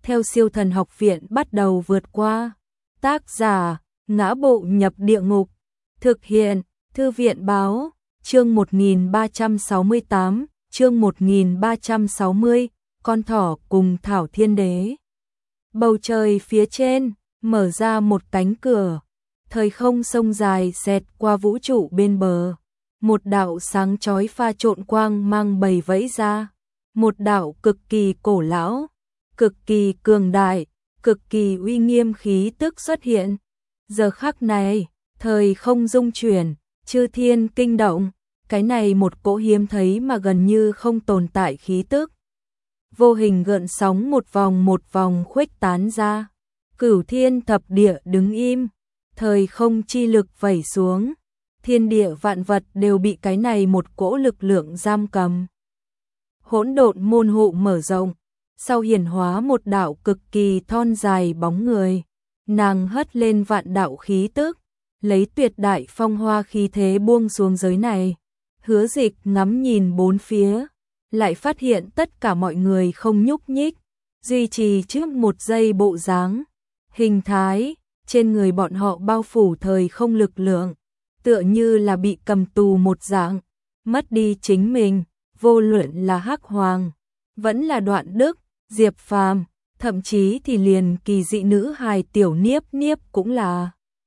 theo Siêu Thần Học Viện bắt đầu vượt qua. Tác giả: Ngã Bộ Nhập Địa Ngục. Thực hiện: Thư viện báo. Chương 1368, chương 1360, con thỏ cùng Thảo Thiên Đế. Bầu trời phía trên mở ra một cánh cửa, thời không sông dài xẹt qua vũ trụ bên bờ. Một đạo sáng chói pha trộn quang mang bầy vẫy ra, một đạo cực kỳ cổ lão, cực kỳ cường đại, cực kỳ uy nghiêm khí tức xuất hiện. Giờ khắc này, thời không dung chuyển, chư thiên kinh động, cái này một cỗ hiếm thấy mà gần như không tồn tại khí tức. Vô hình gợn sóng một vòng khuếch tán ra, cửu thiên thập địa đứng im, thời không chi lực vẩy xuống, thiên địa vạn vật đều bị cái này một cỗ lực lượng giam cầm. Hỗn độn môn hộ mở rộng, sau hiển hóa một đạo cực kỳ thon dài bóng người, nàng hất lên vạn đạo khí tức, lấy tuyệt đại phong hoa khí thế buông xuống giới này. Hứa Dịch ngắm nhìn bốn phía, lại phát hiện tất cả mọi người không nhúc nhích, duy trì trước một giây bộ dáng, hình thái, trên người bọn họ bao phủ thời không lực lượng, tựa như là bị cầm tù một dạng, mất đi chính mình, vô luận là Hắc Hoàng, vẫn là Đoạn Đức, Diệp Phàm, thậm chí thì liền kỳ dị nữ hài Tiểu Niếp Niếp cũng là.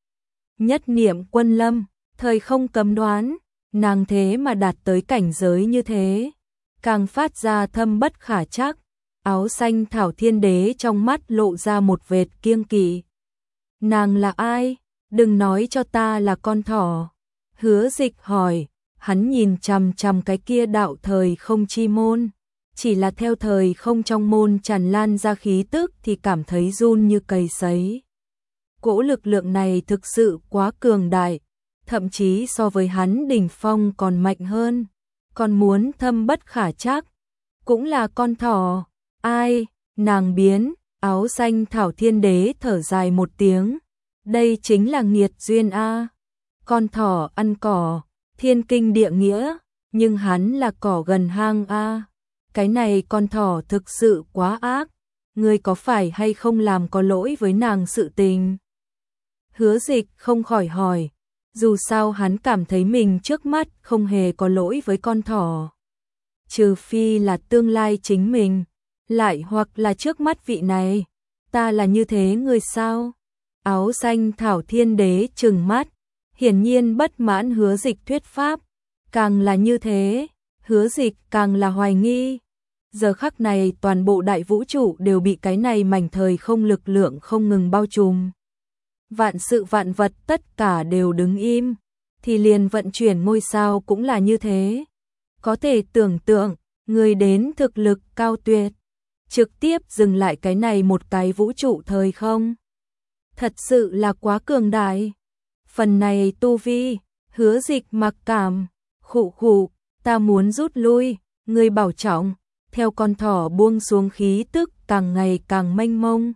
Nhất niệm quân lâm, thời không cấm đoán, nàng thế mà đạt tới cảnh giới như thế, càng phát ra thâm bất khả trắc. Áo xanh Thảo Thiên Đế trong mắt lộ ra một vệt kiêng kỵ. Nàng là ai? Đừng nói cho ta là con thỏ. Hứa Dịch hỏi, hắn nhìn chằm chằm cái kia đạo thời không chi môn, chỉ là theo thời không trong môn tràn lan ra khí tức thì cảm thấy run như cầy sấy. Cỗ lực lượng này thực sự quá cường đại, thậm chí so với hắn đỉnh phong còn mạnh hơn, còn muốn thâm bất khả trắc. Cũng là con thỏ. Ai? Nàng biến. Áo xanh Thảo Thiên Đế thở dài một tiếng. Đây chính là nghiệt duyên a. Con thỏ ăn cỏ, thiên kinh địa nghĩa, nhưng hắn là cỏ gần hang a. Cái này con thỏ thực sự quá ác, ngươi có phải hay không làm có lỗi với nàng sự tình? Hứa Dịch không khỏi hỏi, dù sao hắn cảm thấy mình trước mắt không hề có lỗi với con thỏ. Trừ phi là tương lai chính mình, lại hoặc là trước mắt vị này. Ta là như thế người sao? Áo xanh Thảo Thiên Đế trừng mắt, hiển nhiên bất mãn Hứa Dịch thuyết pháp. Càng là như thế, Hứa Dịch càng là hoài nghi. Giờ khắc này toàn bộ đại vũ trụ đều bị cái này mảnh thời không lực lượng không ngừng bao trùm. Vạn sự vạn vật tất cả đều đứng im, thì liền vận chuyển ngôi sao cũng là như thế. Có thể tưởng tượng, người đến thực lực cao tuyệt, trực tiếp dừng lại cái này một cái vũ trụ thời không. Thật sự là quá cường đại. Phần này tu vi, Hứa Dịch mặc cảm, khụ khụ, ta muốn rút lui, ngươi bảo trọng. Theo con thỏ buông xuống khí tức càng ngày càng mênh mông.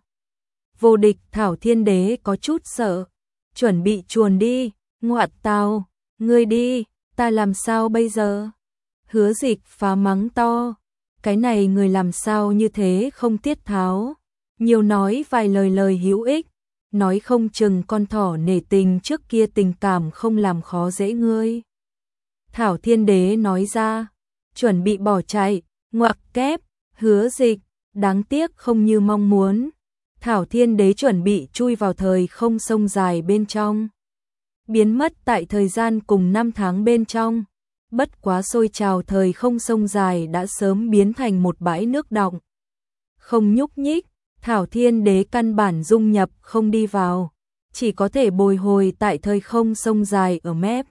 Vô địch Thảo Thiên Đế có chút sợ, chuẩn bị chuồn đi. Ngoạn tào, ngươi đi, ta làm sao bây giờ? Hứa Dịch phá mắng to, cái này người làm sao như thế không tiết tháo, nhiều nói vài lời hữu ích, nói không chừng con thỏ nể tình trước kia tình cảm không làm khó dễ ngươi. Thảo Thiên Đế nói ra, chuẩn bị bỏ chạy. Ngoặc kép, Hứa Dịch, đáng tiếc không như mong muốn. Thảo Thiên Đế chuẩn bị chui vào thời không sông dài bên trong, biến mất tại thời gian cùng năm tháng bên trong. Bất quá sôi trào thời không sông dài đã sớm biến thành một bãi nước đọng, không nhúc nhích. Thảo Thiên Đế căn bản dung nhập không đi vào, chỉ có thể bồi hồi tại thời không sông dài ở mép.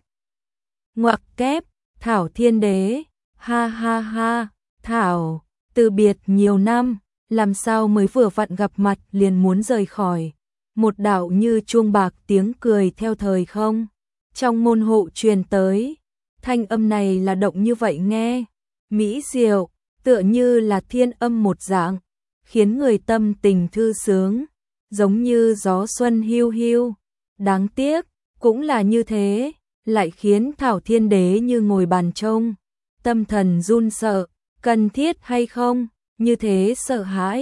Ngoặc kép, Thảo Thiên Đế, ha ha ha. Thảo, từ biệt nhiều năm, làm sao mới vừa vặn gặp mặt liền muốn rời khỏi. Một đạo như chuông bạc tiếng cười theo thời không trong môn hộ truyền tới. Thanh âm này là động như vậy nghe, mỹ diệu, tựa như là thiên âm một dạng, khiến người tâm tình thư sướng, giống như gió xuân hiu hiu. Đáng tiếc, cũng là như thế, lại khiến Thảo Thiên Đế như ngồi bàn trông, tâm thần run sợ. Cần thiết hay không? Như thế sợ hãi,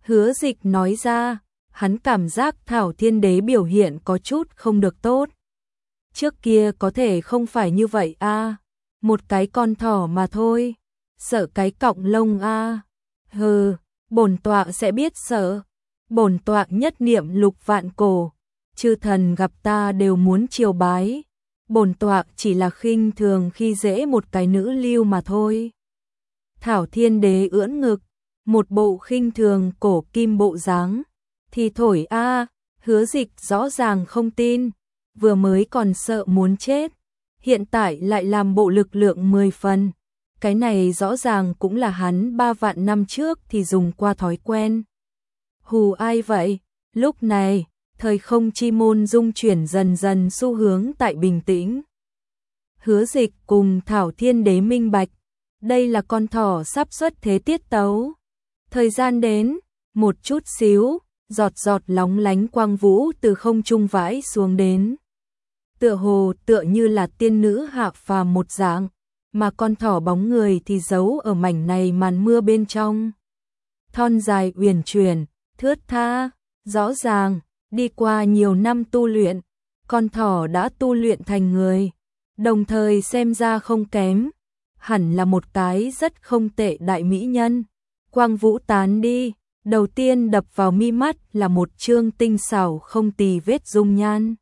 Hứa Dịch nói ra, hắn cảm giác Thảo Thiên Đế biểu hiện có chút không được tốt. Trước kia có thể không phải như vậy a, một cái con thỏ mà thôi, sợ cái cọng lông a. Hừ, bổn tọa sẽ biết sợ. Bổn tọa nhất niệm lục vạn cổ, chư thần gặp ta đều muốn triều bái. Bổn tọa chỉ là khinh thường khi dễ một cái nữ lưu mà thôi. Thảo Thiên Đế ưỡn ngực, một bộ khinh thường cổ kim bộ dáng. Thì thổi a, Hứa Dịch rõ ràng không tin, vừa mới còn sợ muốn chết, hiện tại lại làm bộ lực lượng 10 phần. Cái này rõ ràng cũng là hắn 3 vạn năm trước thì dùng qua thói quen. Hù ai vậy? Lúc này, thời không chi môn dung chuyển dần dần xu hướng tại bình tĩnh. Hứa Dịch cùng Thảo Thiên Đế minh bạch, đây là con thỏ sắp xuất thế tiết tấu. Thời gian đến, một chút xíu, giọt giọt lóng lánh quang vũ từ không trung vãi xuống đến. Tựa hồ tựa như là tiên nữ hạ phàm một dạng, mà con thỏ bóng người thì giấu ở mảnh này màn mưa bên trong. Thon dài uyển chuyển, thướt tha, rõ ràng, đi qua nhiều năm tu luyện, con thỏ đã tu luyện thành người, đồng thời xem ra không kém, hẳn là một cái rất không tệ đại mỹ nhân. Quang vũ tán đi, đầu tiên đập vào mi mắt là một trương tinh xảo không tì vết dung nhan.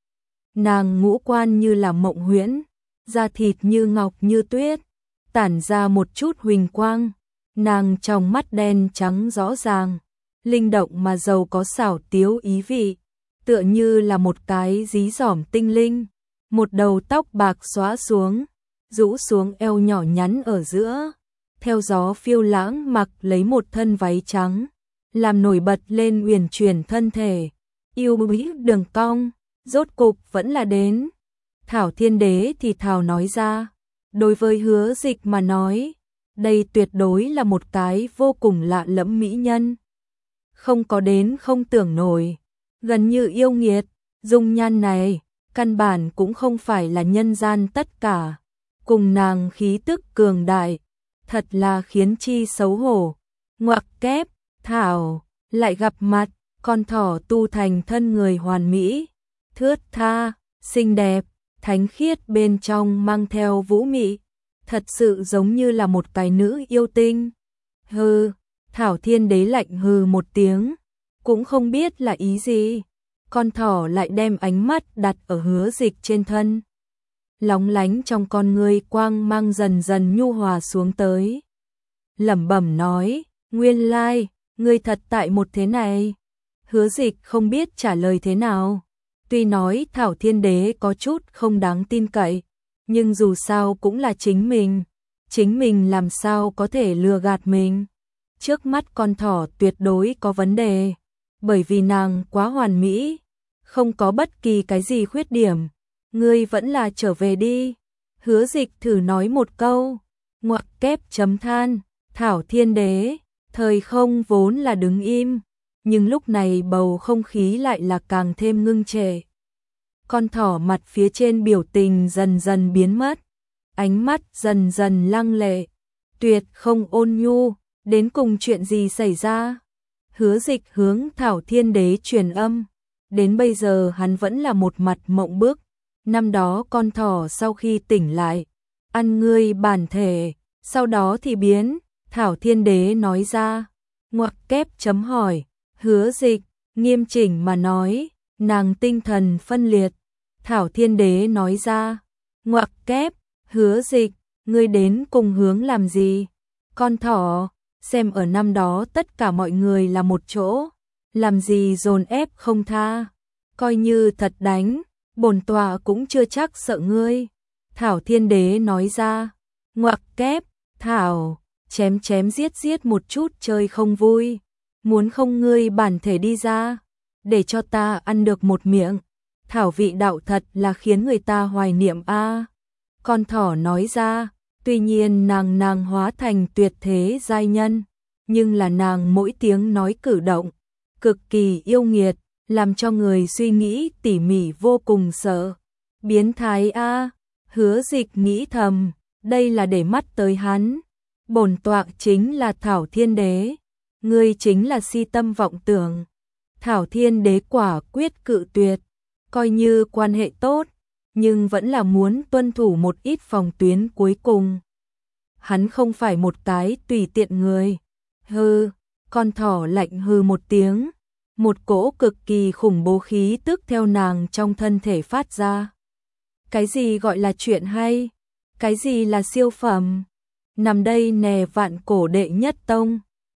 Nàng ngũ quan như là mộng huyễn, da thịt như ngọc như tuyết, tản ra một chút huỳnh quang, nàng trong mắt đen trắng rõ ràng, linh động mà giàu có xảo tiếu ý vị, tựa như là một cái dí dỏm tinh linh, một đầu tóc bạc xóa xuống, rũ xuống eo nhỏ nhắn ở giữa, theo gió phiêu lãng mặc lấy một thân váy trắng, làm nổi bật lên uyển chuyển thân thể, yêu mỹ đường cong, rốt cục vẫn là đến. Thảo Thiên Đế thì thào nói ra, đối với Hứa Dịch mà nói, đây tuyệt đối là một cái vô cùng lạ lẫm mỹ nhân. Không có đến không tưởng nổi, gần như yêu nghiệt, dung nhan này, căn bản cũng không phải là nhân gian tất cả, cùng nàng khí tức cường đại, thật là khiến chi xấu hổ. Ngoặc kép, Thảo, lại gặp mặt, con thỏ tu thành thân người hoàn mỹ, thướt tha, xinh đẹp, thánh khiết bên trong mang theo vũ mị, thật sự giống như là một cái nữ yêu tinh. Hừ, Thảo Thiên Đế lạnh hừ một tiếng, cũng không biết là ý gì. Con thỏ lại đem ánh mắt đặt ở Hứa Dịch trên thân. Lóng lánh trong con ngươi quang mang dần dần nhu hòa xuống tới. Lẩm bẩm nói, nguyên lai, ngươi thật tại một thế này. Hứa Dịch không biết trả lời thế nào. Tuy nói Thảo Thiên Đế có chút không đáng tin cậy, nhưng dù sao cũng là chính mình làm sao có thể lừa gạt mình. Trước mắt con thỏ tuyệt đối có vấn đề, bởi vì nàng quá hoàn mỹ, không có bất kỳ cái gì khuyết điểm. Ngươi vẫn là trở về đi. Hứa Dịch thử nói một câu, ngoặc kép chấm than, Thảo Thiên Đế, thời không vốn là đứng im, nhưng lúc này bầu không khí lại là càng thêm ngưng trệ. Con thỏ mặt phía trên biểu tình dần dần biến mất, ánh mắt dần dần lăng lệ, tuyệt không ôn nhu, đến cùng chuyện gì xảy ra? Hứa Dịch hướng Thảo Thiên Đế truyền âm, đến bây giờ hắn vẫn là một mặt mộng bức. Năm đó con thỏ sau khi tỉnh lại, ăn ngươi bản thể, sau đó thì biến. Thảo Thiên Đế nói ra, ngoặc kép chấm hỏi, Hứa Dịch, nghiêm chỉnh mà nói, nàng tinh thần phân liệt. Thảo Thiên Đế nói ra, ngoặc kép, Hứa Dịch, ngươi đến cùng hướng làm gì? Con thỏ, xem ở năm đó tất cả mọi người là một chỗ, làm gì dồn ép không tha, coi như thật đánh, bổn tọa cũng chưa chắc sợ ngươi. Thảo Thiên Đế nói ra, ngoặc kép, Thảo, chém chém giết giết một chút chơi không vui, muốn không ngươi bản thể đi ra, để cho ta ăn được một miệng. Thảo vị đạo thật là khiến người ta hoài niệm a. Con thỏ nói ra, tuy nhiên nàng hóa thành tuyệt thế giai nhân, nhưng là nàng mỗi tiếng nói cử động, cực kỳ yêu nghiệt, làm cho người suy nghĩ tỉ mỉ vô cùng sợ. Biến thái a, Hứa Dịch nghĩ thầm, đây là để mắt tới hắn. Bổn tọa chính là Thảo Thiên Đế, ngươi chính là si tâm vọng tưởng. Thảo Thiên Đế quả quyết cự tuyệt, coi như quan hệ tốt, nhưng vẫn là muốn tuân thủ một ít phòng tuyến cuối cùng. Hắn không phải một cái tùy tiện người. Hừ, con thỏ lạnh hừ một tiếng, một cỗ cực kỳ khủng bố khí tức theo nàng trong thân thể phát ra. Cái gì gọi là chuyện hay? Cái gì là siêu phẩm? Nằm đây nè vạn cổ đệ nhất tông,